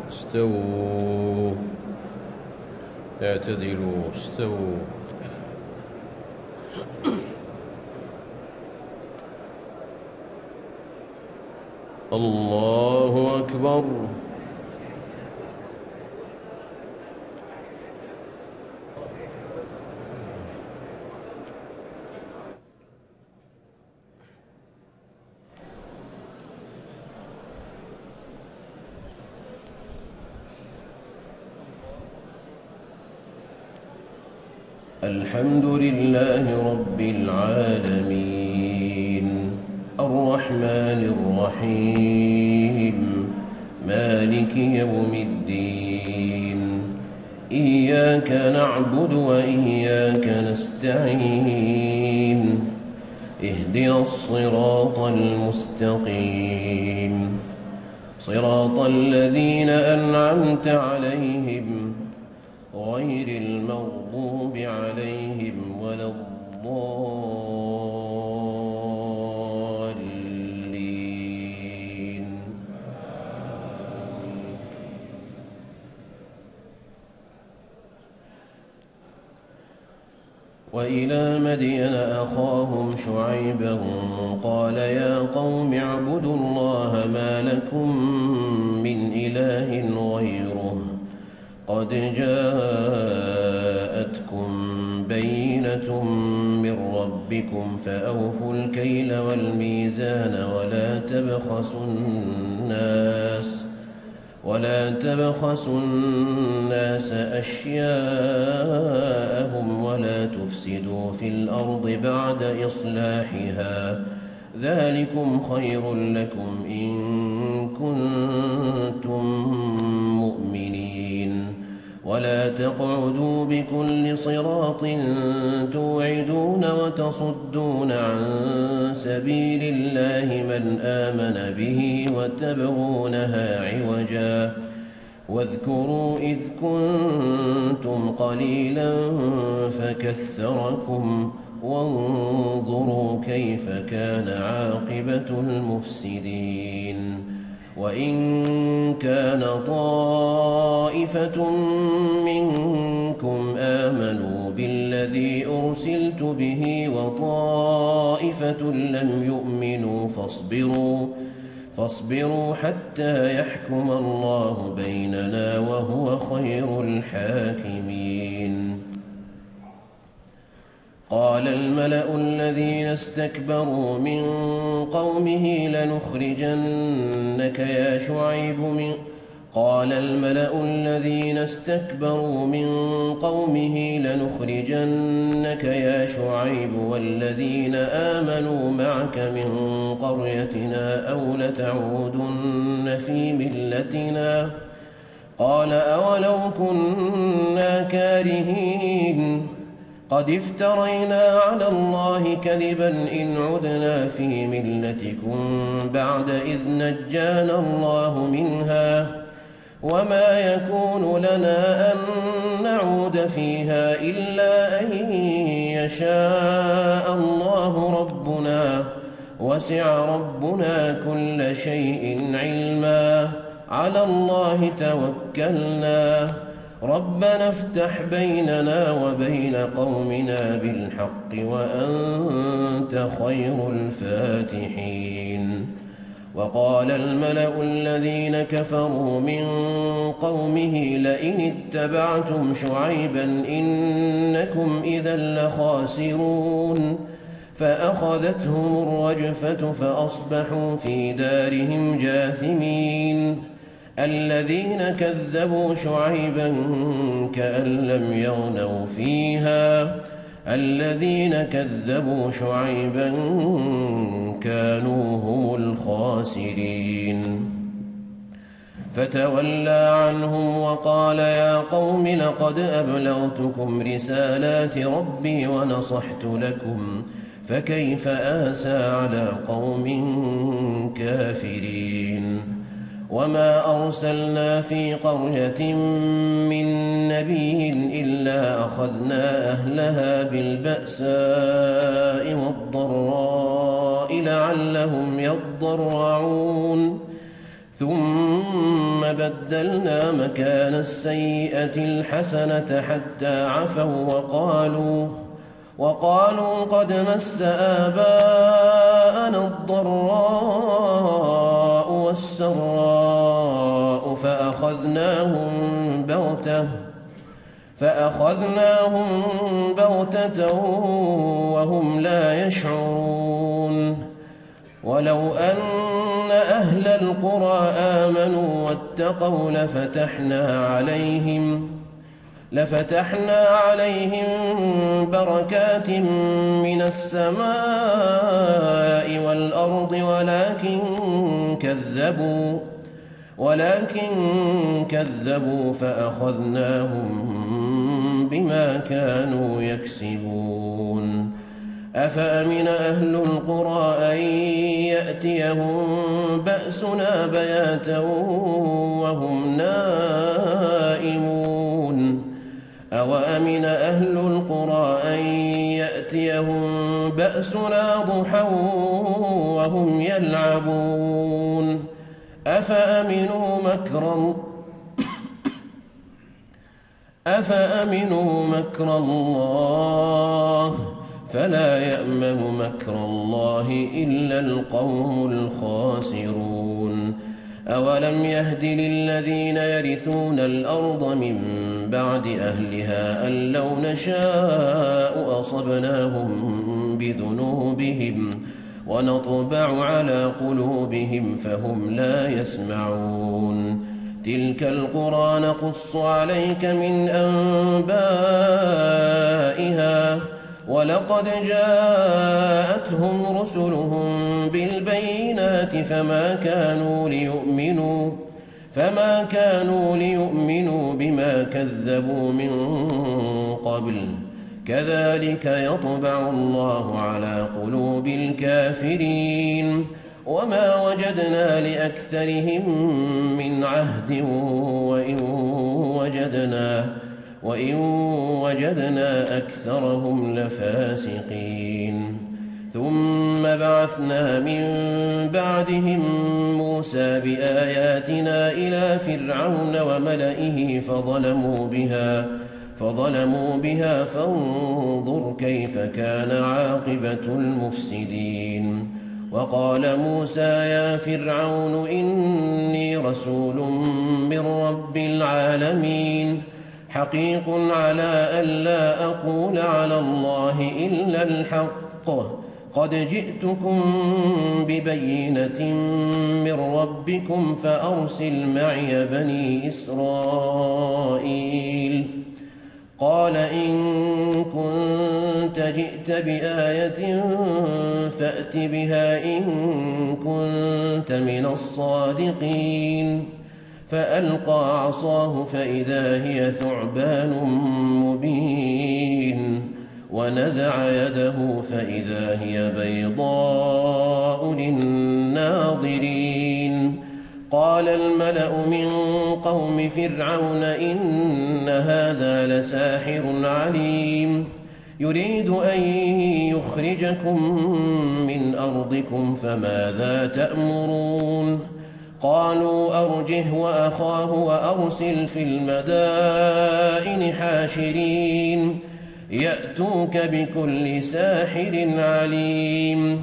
استووا، اعتدلوا، استووا. الله أكبر. الحمد لله رب العالمين الرحمن الرحيم مالك يوم الدين إياك نعبد وإياك نستعين اهدنا الصراط المستقيم صراط الذين أنعمت عليهم غير المغضوب عليهم ولا الضالين. وإلى مدين أخاهم شعيبا قال يا قوم اعبدوا الله ما لكم من إله غيره قد جاءتكم بينة من ربكم فأوفوا الكيل والميزان ولا تبخسوا الناس أشياءهم ولا تفسدوا في الأرض بعد إصلاحها ذلكم خير لكم إن كنتم مؤمنين ولا تقعدوا بكل صراط توعدون وتصدون عن سبيل الله من آمن به وتبغونها عوجا واذكروا إذ كنتم قليلا فكثركم وانظروا كيف كان عاقبة المفسدين وإن كان طائفة منكم آمنوا بالذي أرسلت به وطائفة لم يؤمنوا فاصبروا حتى يحكم الله بيننا وهو خير الحاكمين. قال الملأ الذين استكبروا من قومه لنخرجنك يا شعيب والذين آمنوا معك من قريتنا أو لتعودن في ملتنا قال أولو كنا كارهين قد افترينا على الله كذبا إن عدنا في ملتكم بعد إذ نجانا الله منها وما يكون لنا أن نعود فيها إلا أن يشاء الله ربنا وسع ربنا كل شيء علما على الله توكلنا ربنا افتح بيننا وبين قومنا بالحق وأنت خير الفاتحين. وقال الملأ الذين كفروا من قومه لئن اتبعتم شعيبا إنكم إذا لخاسرون فأخذتهم الرجفة فأصبحوا في دارهم جاثمين. الذين كذبوا شعيبا كأن لم يغنوا فيها الذين كذبوا شعيبا كانوا هم الخاسرين. فتولى عنهم وقال يا قوم لقد أبلغتكم رسالات ربي ونصحت لكم فكيف آسى على قوم كافرين. وما أرسلنا في قرية من نبي إلا أخذنا أهلها بالبأساء والضراء لعلهم يضرعون ثم بدلنا مكان السيئة الحسنة حتى عفوا وقالوا قد مس آباءنا الضراء والسراء فأخذناهم بغتة وهم لا يشعرون. ولو أن أهل القرى آمنوا واتقوا لفتحنا عليهم بركات من السماء والأرض ولكن كذبوا فأخذناهم بما كانوا يكسبون. أفأمن أهل القرى أن يأتيهم بأسنا بياتا وهم نائمون أوأمن أهل القرى أن يأتيهم بأسنا ضحى وهم يلعبون أفأمنوا مكر الله فلا يأمن مكر الله إلا القوم الخاسرون. أولم يهد للذين يرثون الأرض من بعد أهلها أن لو نشاء أصبناهم بذنوبهم ونطبع على قلوبهم فهم لا يسمعون. تلك القرى نقص عليك من أنبائها ولقد جاءتهم رسلهم بالبينات فما كانوا ليؤمنوا بما كذبوا من قبل كذلك يطبع الله على قلوب الكافرين وما وجدنا لأكثرهم من عهد وإن وجدنا أكثرهم لفاسقين. ثم بعثنا من بعدهم موسى بآياتنا إلى فرعون وملئه فظلموا بها فانظر كيف كان عاقبة المفسدين. وقال موسى يا فرعون إني رسول من رب العالمين حقيق على ألا أقول على الله إلا الحق قد جئتكم ببينة من ربكم فأرسل معي بني إسرائيل. قال إن كنت جئت بآية فأت بها إن كنت من الصادقين. فألقى عصاه فإذا هي ثعبان مبين ونزع يده فإذا هي بيضاء للناظرين. قال الملأ من قوم فرعون إن هذا لساحر عليم يريد أن يخرجكم من أرضكم فماذا تأمرون. قالوا أرجه وأخاه وأرسل في المدائن حاشرين يأتوك بكل ساحر عليم.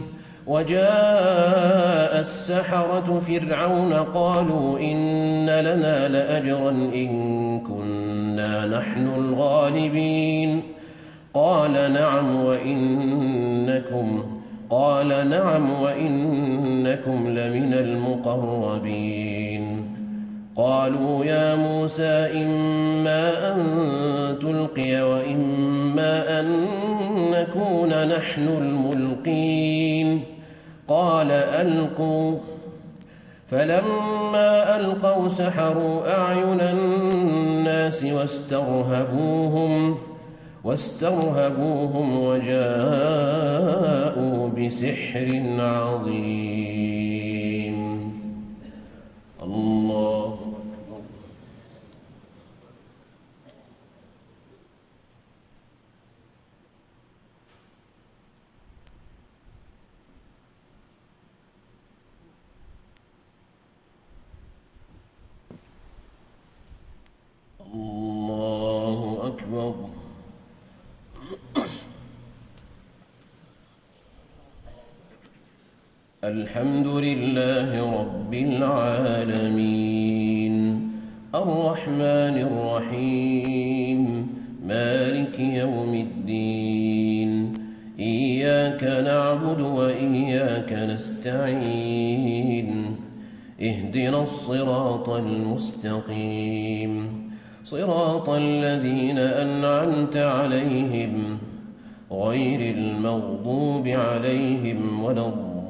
وجاء السحرة فرعون قالوا إن لنا لأجرا إن كنا نحن الغالبين. قال نعم وإنكم لمن المقربين. قالوا يا موسى إما أن تلقي وإما أن نكون نحن الملقين. قال ألقوا. فلما ألقوا سحروا أعين الناس واسترهبوهم وجاءوا بسحر عظيم. الله أكبر. الحمد لله رب العالمين الرحمن الرحيم مالك يوم الدين إياك نعبد وإياك نستعين اهدنا الصراط المستقيم صراط الذين أنعمت عليهم غير المغضوب عليهم ولا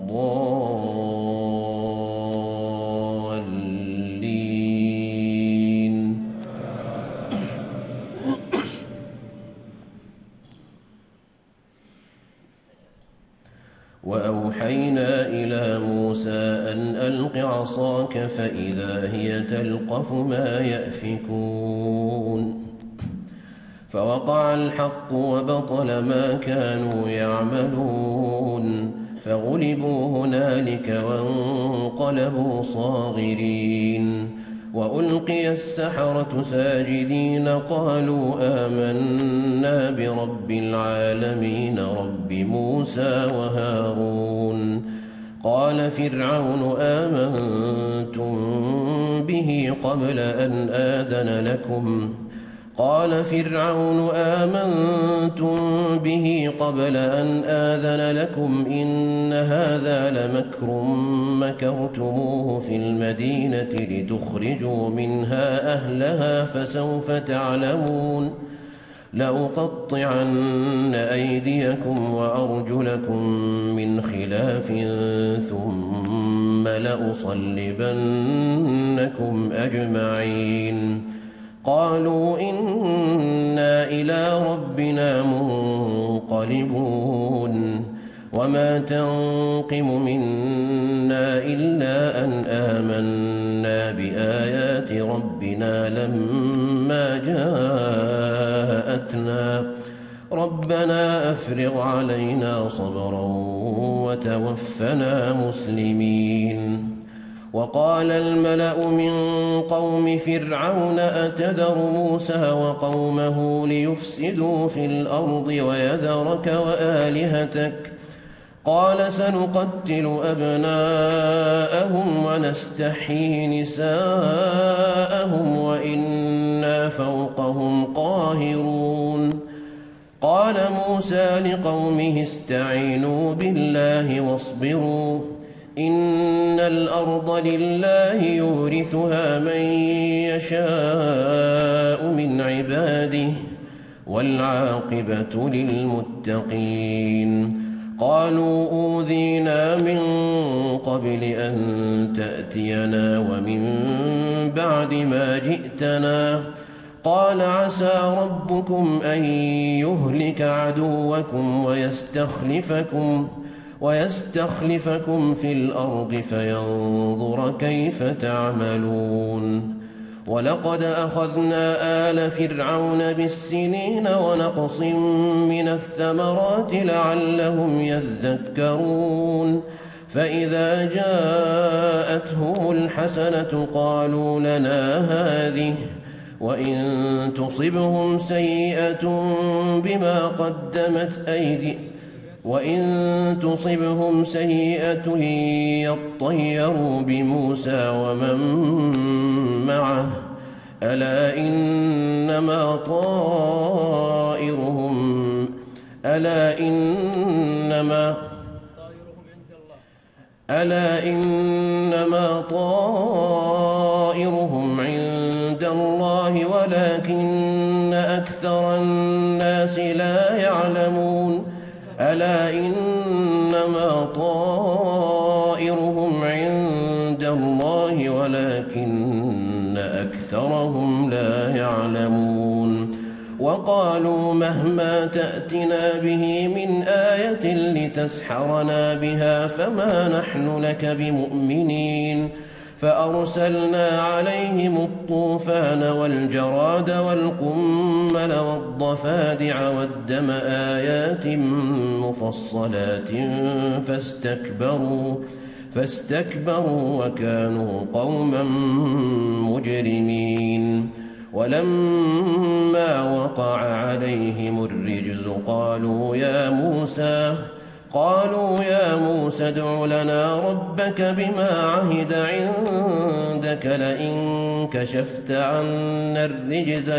الضالين. وأوحينا إلى موسى أن ألق عصاك فإذا هي تلقف ما يأفكون فوقع الحق وبطل ما كانوا يعملون فغلبوا هنالك وانقلبوا صاغرين وألقي السحرة ساجدين قالوا آمنا برب العالمين رب موسى وهارون قال فرعون آمنتم به قبل أن آذن لكم إن هذا لمكر مكرتموه في المدينة لتخرجوا منها أهلها فسوف تعلمون لأقطعن أيديكم وأرجلكم من خلاف ثم لأصلبنكم أجمعين قالوا إنا إلى ربنا منقلبون وما تنقم منا إلا أن آمنا بآيات ربنا لما جاءتنا ربنا أفرغ علينا صبرا وتوفنا مسلمين. وقال الملأ من قوم فرعون أتذر موسى وقومه ليفسدوا في الأرض ويذرك وآلهتك قال سنقتل أبناءهم ونستحيي نساءهم وإنا فوقهم قاهرون. قال موسى لقومه استعينوا بالله واصبروا إن الأرض لله يورثها من يشاء من عباده والعاقبة للمتقين. قالوا أوذينا من قبل أن تأتينا ومن بعد ما جئتنا قال عسى ربكم أن يهلك عدوكم ويستخلفكم في الأرض فينظر كيف تعملون. ولقد أخذنا آل فرعون بالسنين ونقص من الثمرات لعلهم يذكرون فإذا جاءتهم الحسنة قالوا لنا هذه وإن تصبهم سيئة يطيروا بموسى ومن معه ألا إنما طائرهم عند الله ولكن أكثر الناس لا يعلمون. ألا إنما طائرهم عند الله ولكن أكثرهم لا يعلمون. وقالوا مهما تأتنا به من آية لتسحرنا بها فما نحن لك بمؤمنين. فأرسلنا عليهم الطوفان والجراد والقمل والضفادع والدم آيات مفصلات فاستكبروا وكانوا قوما مجرمين. ولما وقع عليهم الرجز قالوا يا موسى ادع لنا ربك بما عهد عندك لئن كشفت عنا الرجز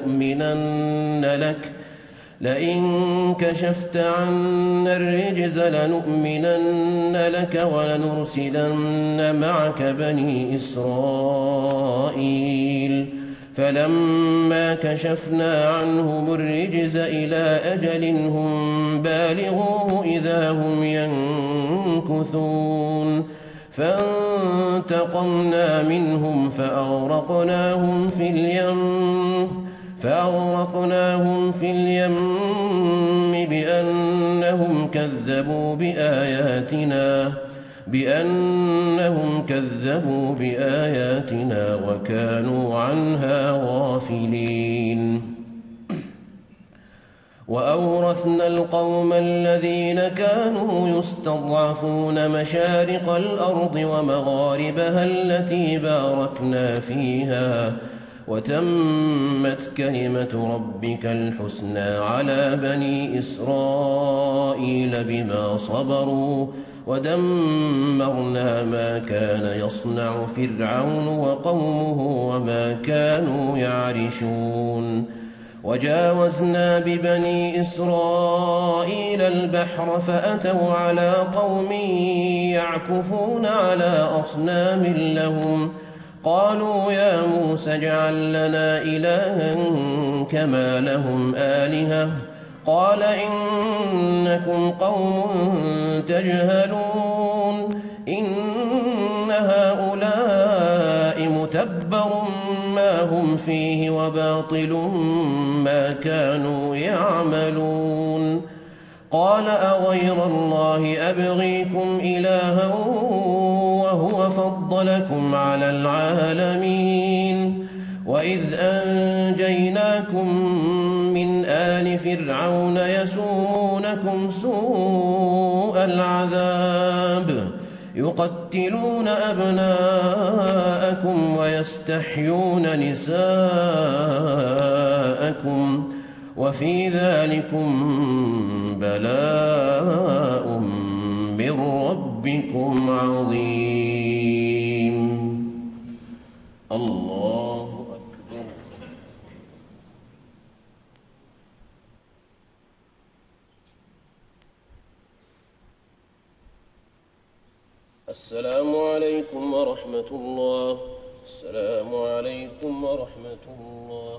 لنؤمنن لك ولنرسلن معك بني إسرائيل فلما كشفنا عنهم الرجز إلى أجل هم بالغوه إذا هم ينكثون فانتقمنا منهم فأغرقناهم في اليم بأنهم كذبوا بآياتنا وكانوا عنها غافلين. وأورثنا القوم الذين كانوا يستضعفون مشارق الأرض ومغاربها التي باركنا فيها وتمت كلمة ربك الحسنى على بني إسرائيل بما صبروا ودمرنا ما كان يصنع فرعون وقومه وما كانوا يعرشون. وجاوزنا ببني إسرائيل البحر فأتوا على قوم يعكفون على أصنام لهم قالوا يا موسى اجعل لنا إلها كما لهم آلهة قال إنكم قوم تجهلون إن هؤلاء متبر ما هم فيه وباطل ما كانوا يعملون. قال أغير الله أبغيكم إلها وهو فضلكم على العالمين وإذ أنجيناكم من آل فرعون يسومونكم سوء العذاب يقتلون أبناءكم ويستحيون نساءكم وفي ذلكم بلاء من ربكم عظيم. الله أكبر. السلام عليكم ورحمة الله. السلام عليكم ورحمة الله.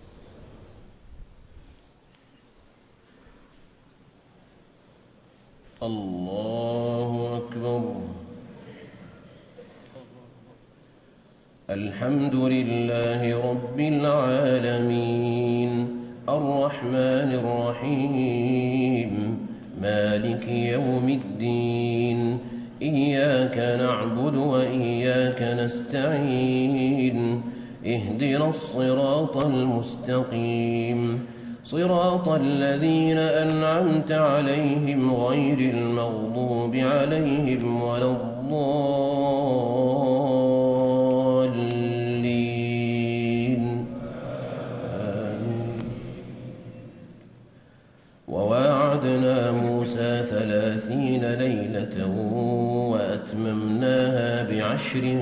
الله أكبر. الحمد لله رب العالمين الرحمن الرحيم مالك يوم الدين إياك نعبد وإياك نستعين اهدنا الصراط المستقيم صراط الذين أنعمت عليهم غير المغضوب عليهم ولا الضالين آمين. وواعدنا موسى 30 ليلة وأتممناها ب10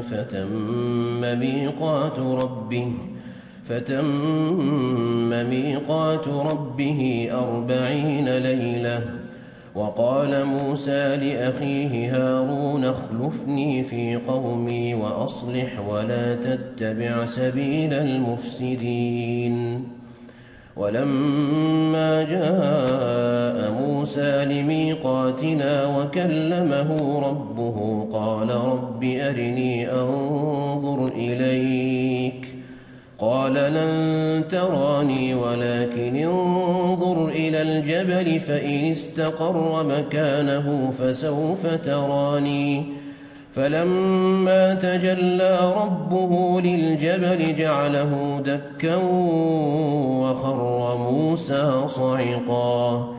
فتم ميقات ربه 40 ليلة. وقال موسى لأخيه هارون اخلفني في قومي وأصلح ولا تتبع سبيل المفسدين. ولما جاء موسى لميقاتنا وكلمه ربه قال رب أرني أنظر إليك قال لن تراني ولكن انظر إلى الجبل فإن استقر مكانه فسوف تراني. فلما تجلى ربه للجبل جعله دكا وخر موسى صعقا.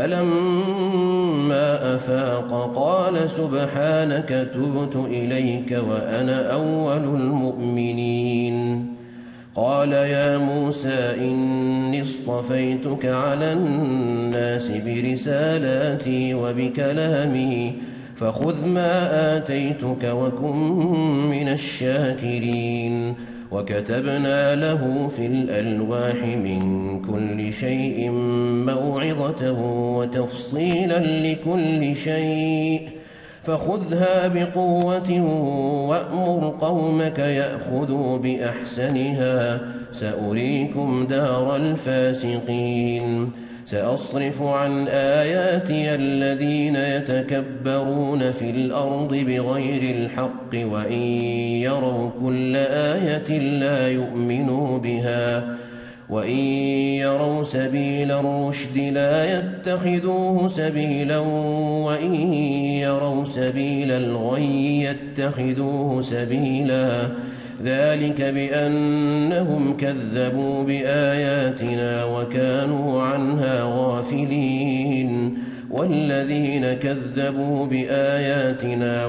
فلما أفاق قال سبحانك تبت إليك وأنا أول المؤمنين. قال يا موسى إني اصطفيتك على الناس برسالاتي وبكلامي فخذ ما آتيتك وكن من الشاكرين وكتبنا له في الألواح من كل شيء موعظة وتفصيلا لكل شيء فخذها بقوة وأمر قومك يأخذوا بأحسنها سأريكم دار الفاسقين سأصرف عن آياتي الذين يتكبرون في الأرض بغير الحق وإن يروا كل آية لا يؤمنوا بها وإن يروا سبيل الرشد لا يتخذوه سبيلا وإن يروا سبيل الغي يتخذوه سبيلا ذلك بأنهم كذبوا بآياتنا وكانوا عنها غافلين والذين كذبوا بآياتنا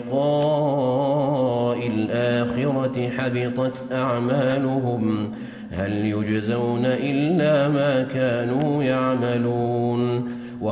ولقاء الآخرة حبطت أعمالهم هل يجزون إلا ما كانوا يعملون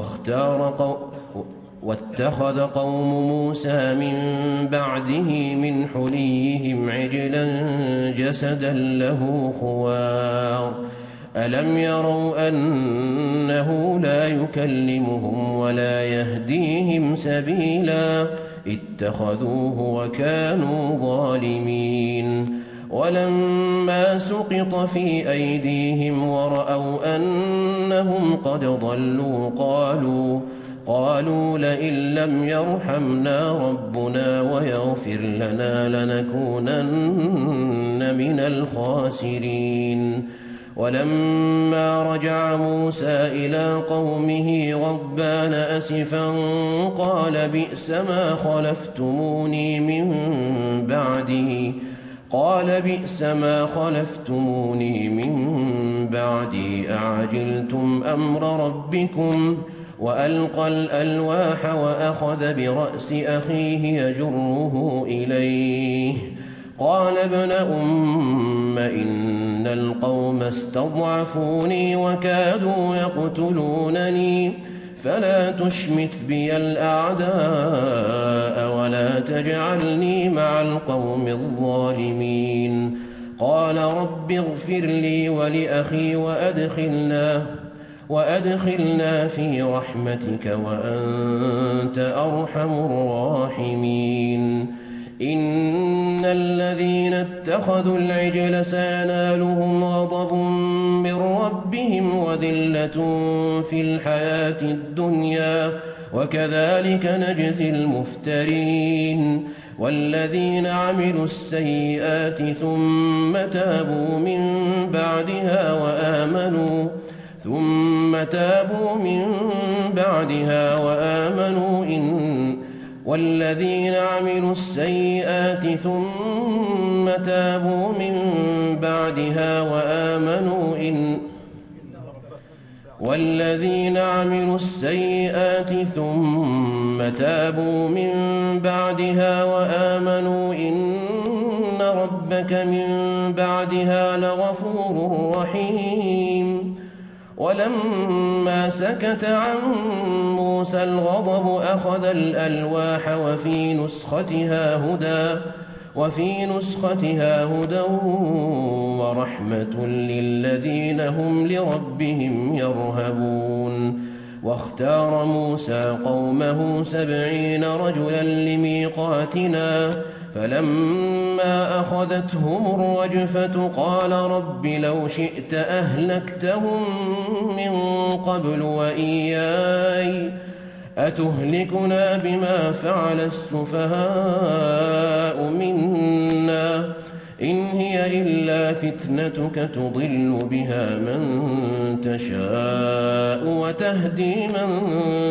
واتخذ قوم موسى من بعده من حليهم عجلا جسدا له خوار ألم يروا أنه لا يكلمهم ولا يهديهم سبيلا اتخذوه وكانوا ظالمين ولما سقط في أيديهم ورأوا أنهم قد ضلوا قالوا لئن لم يرحمنا ربنا ويغفر لنا لنكونن من الخاسرين ولما رجع موسى إلى قومه غضبان أسفا قال بئس ما خلفتموني من بعدي أعجلتم أمر ربكم وألقى الألواح وأخذ برأس أخيه يجره إليه قال ابن أم إن القوم استضعفوني وكادوا يقتلونني فلا تشمت بي الأعداء ولا تجعلني مع القوم الظالمين قال رب اغفر لي ولأخي وأدخلنا في رحمتك وأنت أرحم الراحمين إن الذين اتخذوا العجل سينالهم غضب من ربهم وذلة في الحياة الدنيا وكذلك نجزي المفترين والذين عملوا السيئات ثم تابوا من بعدها وآمنوا والذين عملوا السيئات ثم تابوا من بعدها وآمنوا إن ربك من بعدها لغفور رحيم ولما سكت عن موسى الغضب أخذ الألواح وفي نسختها هدى ورحمة للذين هم لربهم يرهبون واختار موسى قومه 70 رجلا لميقاتنا فلما أخذتهم الرجفة قال رب لو شئت أهلكتهم من قبل وإياي أتهلكنا بما فعل السفهاء منا إن هي إلا فتنتك تضل بها من تشاء وتهدي من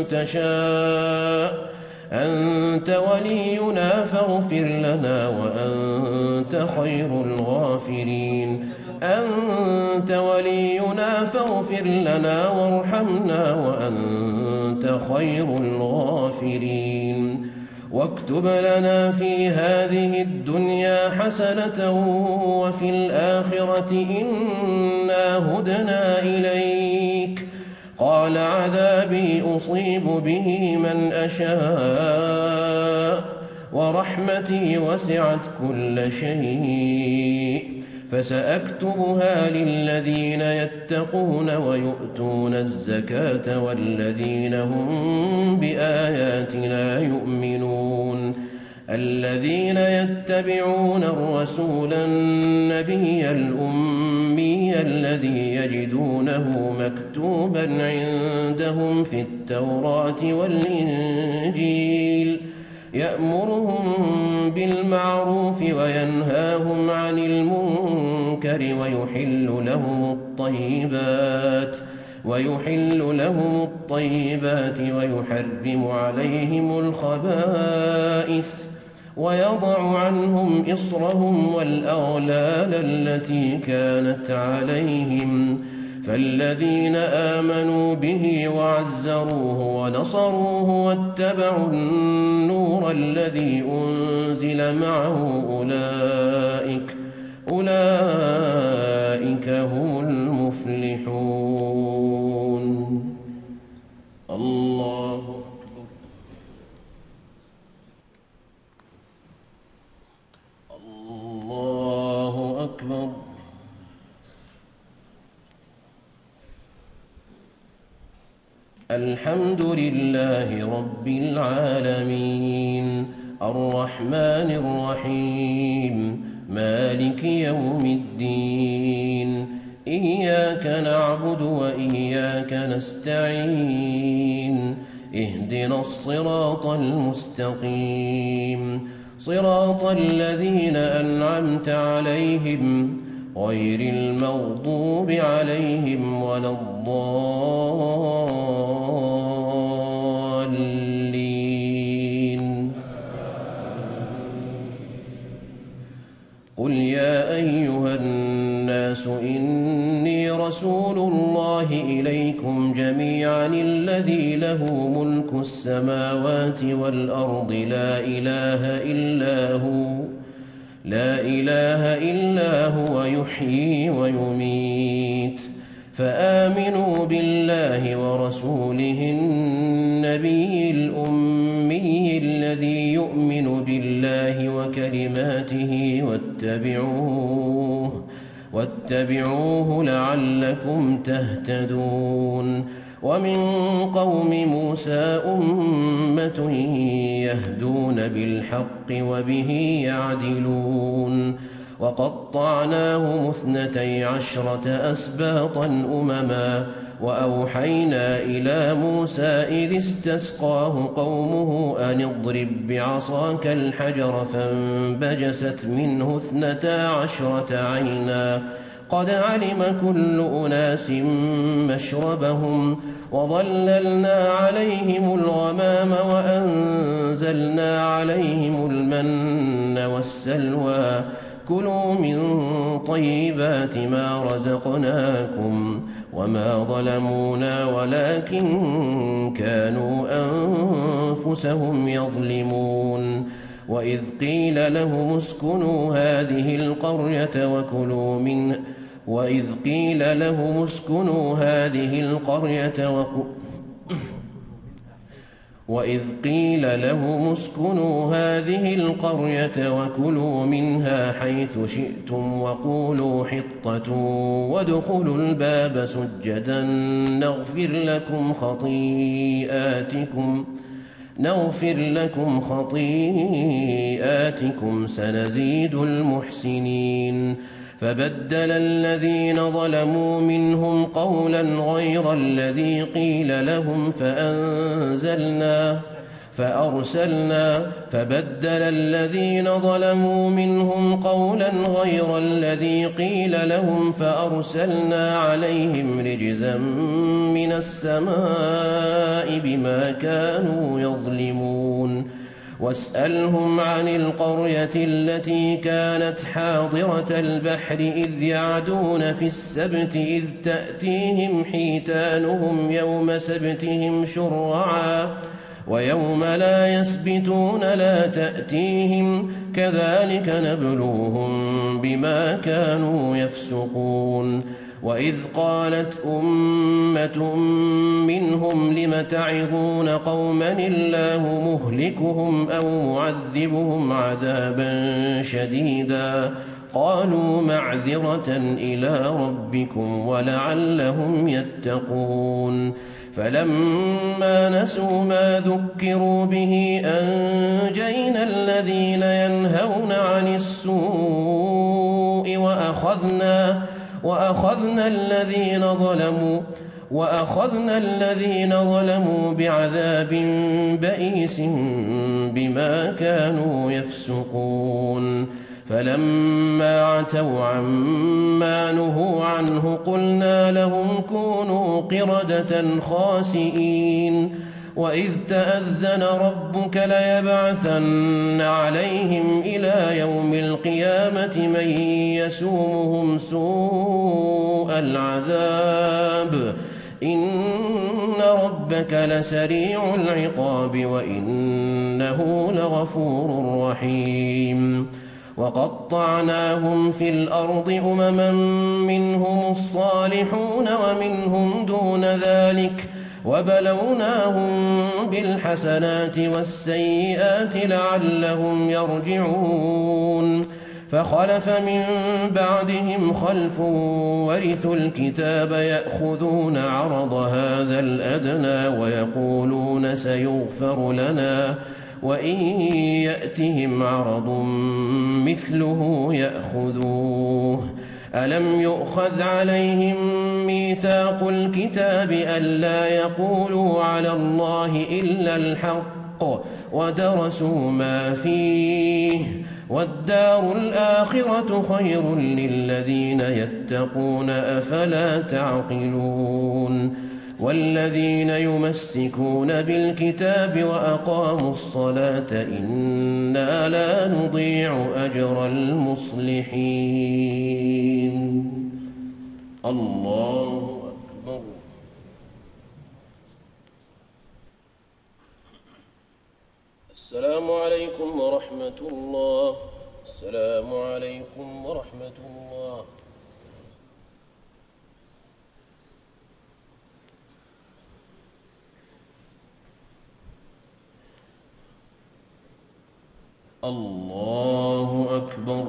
تشاء أنت ولينا فاغفر لنا وأنت خير الغافرين أنت ولينا فاغفر لنا وارحمنا وأنت خير الغافرين واكتب لنا في هذه الدنيا حسنة وفي الآخرة إنا هدنا إليك. قال عذابي أصيب به من أشاء ورحمتي وسعت كل شيء فسأكتبها للذين يتقون ويؤتون الزكاة والذين هم بآياتنا يؤمنون. الذين يتبعون الرسول النبي الأمي الذي يجدونه مكتوبا عندهم في التوراة والإنجيل يأمرهم بالمعروف وينهاهم عن المنكر ويحل لهم الطيبات ويحرم عليهم الخبائث ويضع عنهم إصرهم والأغلال التي كانت عليهم. فالذين آمنوا به وعزروه ونصروه واتبعوا النور الذي أنزل معه أولئك هم المفلحون. الله أكبر. الله أكبر. الحمد لله رب العالمين الرحمن الرحيم مالك يوم الدين إياك نعبد وإياك نستعين اهدنا الصراط المستقيم صراط الذين أنعمت عليهم غير المغضوب عليهم ولا الضالين. قل يا أيها الناس إني رسول الله إليكم جميعا الذي له ملك السماوات والأرض لا إله إلا هو يحيي ويميت. فآمنوا بالله ورسوله النبي الأمي الذي يؤمن بالله وكلماته واتبعوه لعلكم تهتدون. ومن قوم موسى أمة يهدون بالحق وبه يعدلون. وقطعناهم 12 أسباطا أمما وأوحينا إلى موسى إذ استسقاه قومه أن اضرب بعصاك الحجر فانبجست منه 12 عينا قد علم كل أناس مشربهم وظللنا عليهم الغمام وأنزلنا عليهم المن والسلوى كلوا من طيبات ما رزقناكم وما ظلمونا ولكن كانوا أنفسهم يظلمون. وإذ قيل لهم اسكنوا هذه القرية وكلوا منها حيث شئتم وقولوا حطة وادخلوا الباب سجدا نغفر لكم خطيئاتكم سنزيد المحسنين. فبدل الذين ظلموا منهم قولا غير الذي قيل لهم فأرسلنا عليهم رجزا من السماء بما كانوا يظلمون. واسألهم عن القرية التي كانت حاضرة البحر إذ يعدون في السبت إذ تأتيهم حيتانهم يوم سبتهم شرعا ويوم لا يسبتون لا تأتيهم كذلك نبلوهم بما كانوا يفسقون وإذ قالت أمة منهم لم تعظون قوما الله مهلكهم أو معذبهم عذابا شديدا قالوا معذرة إلى ربكم ولعلهم يتقون فلما نسوا ما ذكروا به أنجينا الذين ينهون عن السوء وأخذنا الذين ظلموا بعذاب بئيس بما كانوا يفسقون فلما عتوا عما نهوا عنه قلنا لهم كونوا قردة خاسئين وإذ تأذن ربك ليبعثن عليهم إلى يوم القيامة من يسومهم سوء العذاب إن ربك لسريع العقاب وإنه لغفور رحيم وقطعناهم في الأرض أمما منهم الصالحون ومنهم دون ذلك وبلوناهم بالحسنات والسيئات لعلهم يرجعون فخلف من بعدهم خلف ورثوا الكتاب يأخذون عرض هذا الأدنى ويقولون سيغفر لنا وإن يأتهم عرض مثله يأخذوه ألم يؤخذ عليهم ميثاق الكتاب ألا يقولوا على الله إلا الحق ودرسوا ما فيه والدار الآخرة خير للذين يتقون أفلا تعقلون والذين يمسكون بالكتاب وأقاموا الصلاة إنا لا نضيع أجر المصلحين الله أكبر السلام عليكم ورحمة الله السلام عليكم ورحمة الله الله أكبر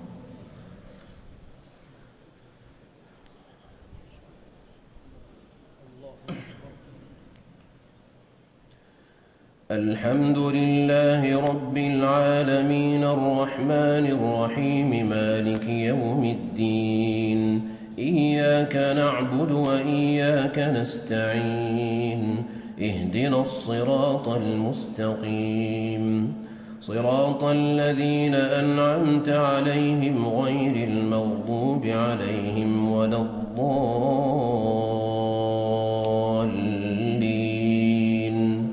الحمد لله رب العالمين الرحمن الرحيم مالك يوم الدين إياك نعبد وإياك نستعين اهدنا الصراط المستقيم صراط الذين أنعمت عليهم غير المغضوب عليهم ولا الضالين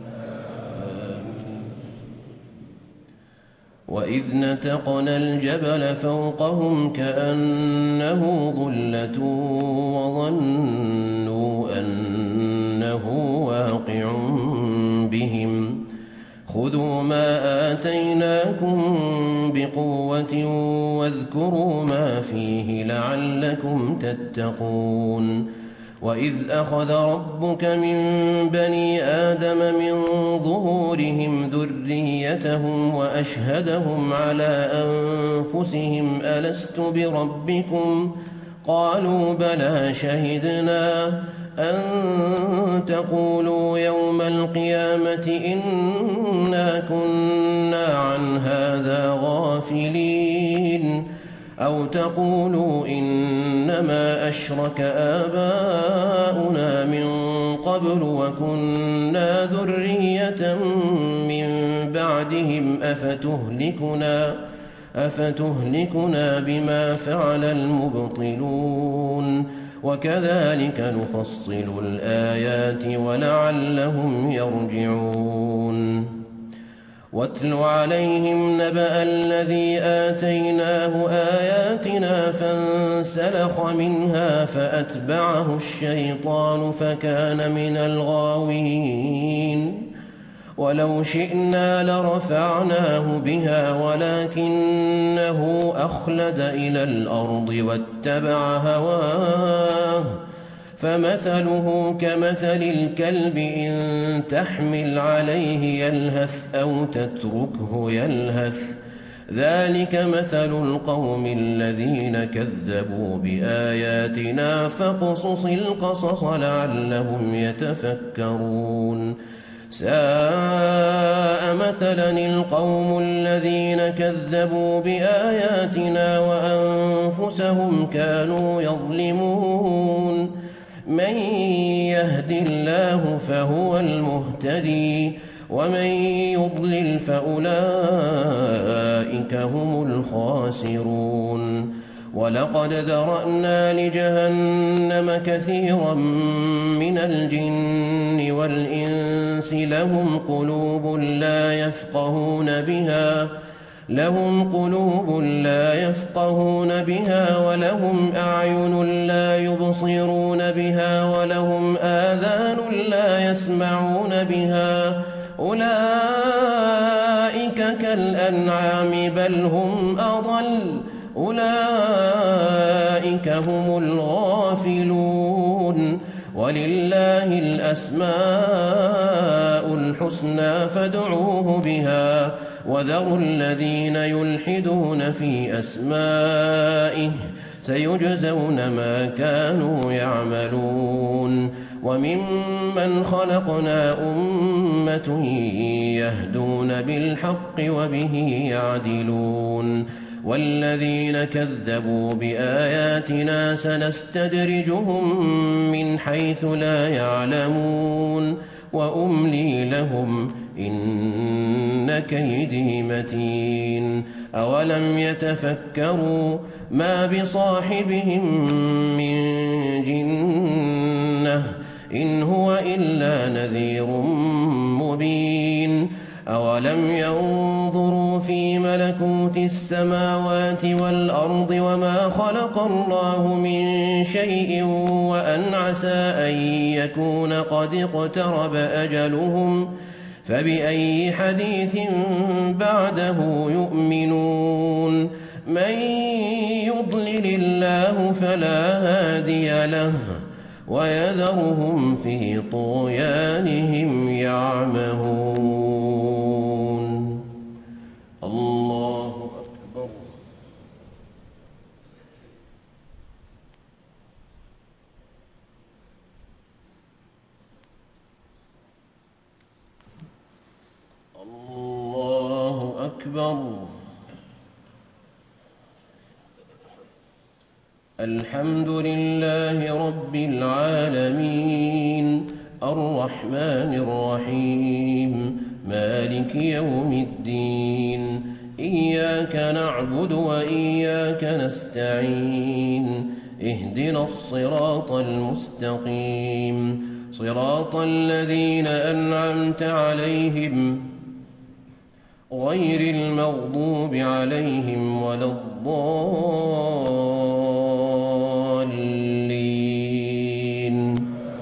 وإذ نتقنا الجبل فوقهم كأنه ظلة وظنوا أنه واقع بهم خذوا ما آتيناكم بقوة واذكروا ما فيه لعلكم تتقون وإذ أخذ ربك من بني آدم من ظهورهم ذريتهم وأشهدهم على أنفسهم ألست بربكم قالوا بلى شهدنا أن تقولوا يوم القيامة إنا كنا عن هذا غافلين أو تقولوا إنما أشرك آباؤنا من قبل وكنا ذرية من بعدهم أفتهلكنا بما فعل المبطلون وكذلك نفصل الآيات ولعلهم يرجعون واتل عليهم نبأ الذي آتيناه آياتنا فانسلخ منها فأتبعه الشيطان فكان من الغاوين ولو شئنا لرفعناه بها ولكنه أخلد إلى الأرض واتبع هواه فمثله كمثل الكلب إن تحمل عليه يلهث أو تتركه يلهث ذلك مثل القوم الذين كذبوا بآياتنا فاقصص القصص لعلهم يتفكرون ساء مثلا القوم الذين كذبوا بآياتنا وأنفسهم كانوا يظلمون من يهد الله فهو المهتدي ومن يضلل فأولئك هم الخاسرون ولقد ذرأنا لجهنم كثيرا من الجن والإنس لهم قلوب لا يفقهون بها ولهم أعين لا يبصرون بها ولهم آذان لا يسمعون بها أولئك كالأنعام بل هم أضل أولئك هم الغافلون ولله الأسماء الحسنى فادعوه بها وذروا الذين يلحدون في أسمائه سيجزون ما كانوا يعملون وممن خلقنا أمة يهدون بالحق وبه يعدلون والذين كذبوا بآياتنا سنستدرجهم من حيث لا يعلمون وأملي لهم إن كيدي متين أولم يتفكروا ما بصاحبهم من جنة إن هو إلا نذير مبين أولم ينظروا في ملكوت السماوات والأرض وما خلق الله من شيء وأن عسى أن يكون قد اقترب أجلهم فبأي حديث بعده يؤمنون من يضلل الله فلا هادي له ويذرهم في طغيانهم يعمهون الله أكبر الله أكبر الحمد لله رب العالمين الرحمن الرحيم مالك يوم الدين إياك نعبد وإياك نستعين اهدنا الصراط المستقيم صراط الذين أنعمت عليهم غير المغضوب عليهم ولا الضالين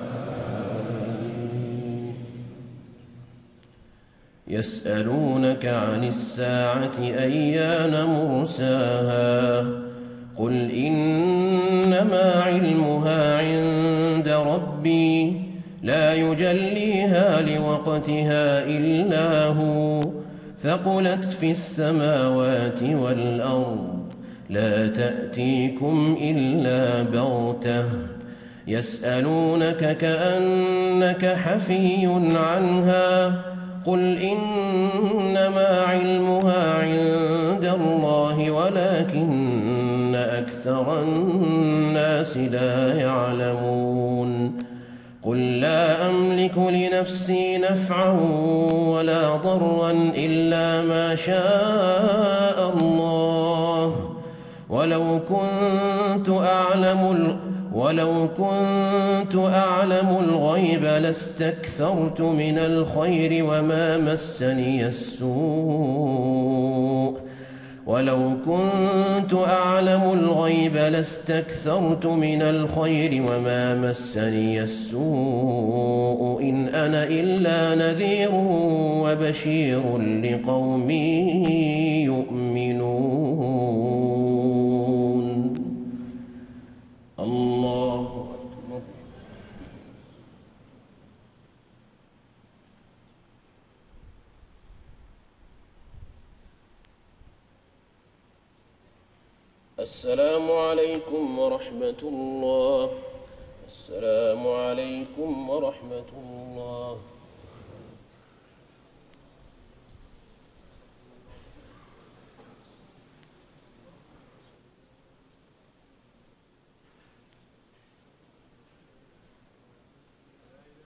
يسألونك عن الساعة أيان مرساها قل إنما علمها عند ربي لا يجليها لوقتها إلا هو ثقلت في السماوات والأرض لا تأتيكم إلا بغتة يسألونك كأنك حفي عنها قل إنما علمها عند الله ولكن أكثر الناس لا يعلمون قل لا أملك لنفسي نفعا ولا ضرا إلا ما شاء الله ولو كنت أعلم الغيب لاستكثرت من الخير وما مسني السوء ولو كنت أعلم الغيب لاستكثرت من الخير وما مسني السوء إن أنا إلا نذير وبشير لقوم يؤمنون. الله أكبر. السلام عليكم ورحمة الله. السلام عليكم ورحمة الله.